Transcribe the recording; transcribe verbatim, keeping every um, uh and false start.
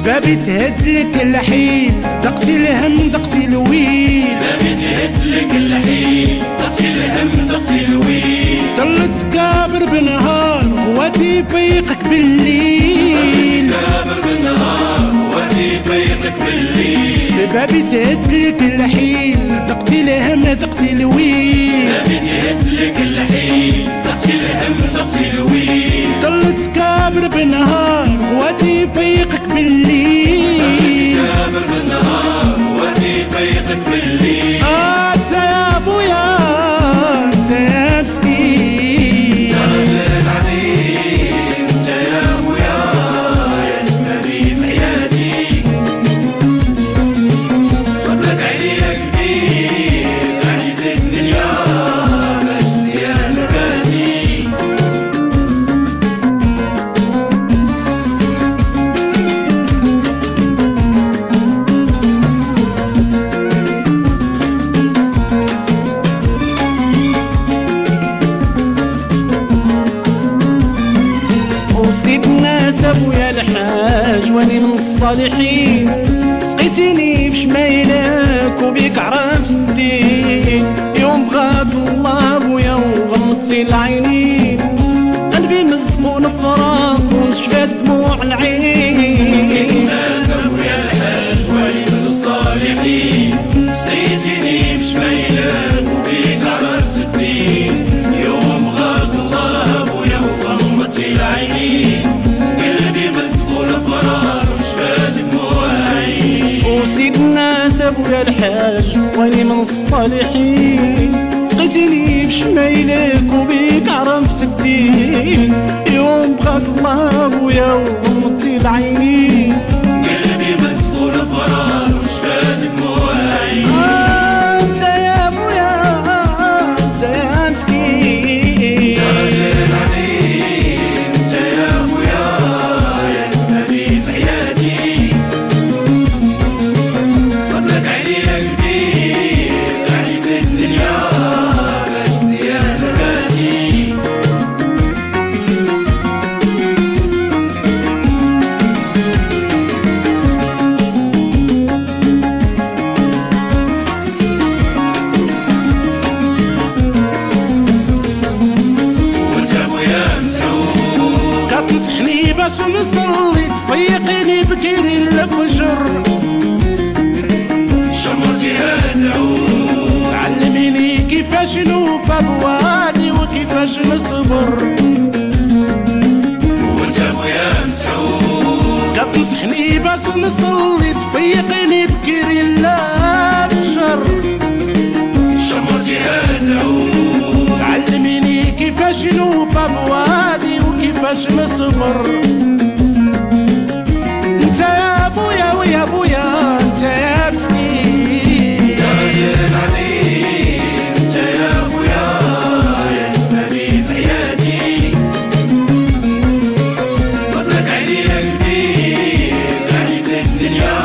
سبابي تهدلك اللحيم دقتي الهم دقتي الويل، سبابي تهدلك اللحيم دقتي الهم دقتي الويل. ضلت كابر بنهار قواتي فيقك بالليل، كابر بالنهار قواتي فيقك بالليل. سبابي تهدلك اللحيم دقتي الهم دقتي الويل، سبابي تهدلك اللحيم دقتي الهم دقتي الويل. ضلت كابر بنهار قواتي فيقك بالليل، كابر بالنهار قواتي فيقك بالليل. آه انت يا ابويا انت يا مسكين، انت راجل عظيم انت يا ابويا يا سبابي في حياتي. فضلك عليا كبير تعني في الدنيا باش زيان رباتي. وسيدنا ابويا الحاج واني من الصالحين، سقيتيني بشمايلك وبيك عرفت الدين. يوم بغاك الله ابويا وغمضتي العينين، قلبي مسمون فراق ونشفات دموع العين. سيدنا ابويا الحاج واني من الصالحين، سقيتيني بشمايلك وبيك عرفت الدين. يوم غاك الله ابويا وغمضتي العينين، قلبي مسمون فراق ونشفات دموع العين. وسيدنا ابويا الحاج واني من الصالحين، سقيتيني بشمايلك وبيك عرفت الدين. يوم بغاك الله ابويا وغمضتي العينين، قلبي مسمون فراق ونشفات دموع العين. آه انت يا ابويا انت يا مسكين، انت راجل عظيم انت يا ابويا يا سبابي في حياتي. فضلك عليا كبير تعني في الدنيا باش زيان رباتي. وانت ابويا مسعود كتنصحني باش نصلي تفيقني بكيري الفجر، شمرتي هاد العود تعلميني كيفاش نوفى بوادي وكيفاش نصبر. وانت ابويا مسعود كتنصحني باش نصلي تفيقني بكيري الفجر، شمرتي هاد العود تعلميني كيفاش نوفى بوادي وكيفاش نصبر. انت يا ابويا ويا ابويا انت يا مسكين، انت راجل عظيم انت يا ابويا يا سبابي في حياتي. فضلك عليا كبير تعني في الدنيا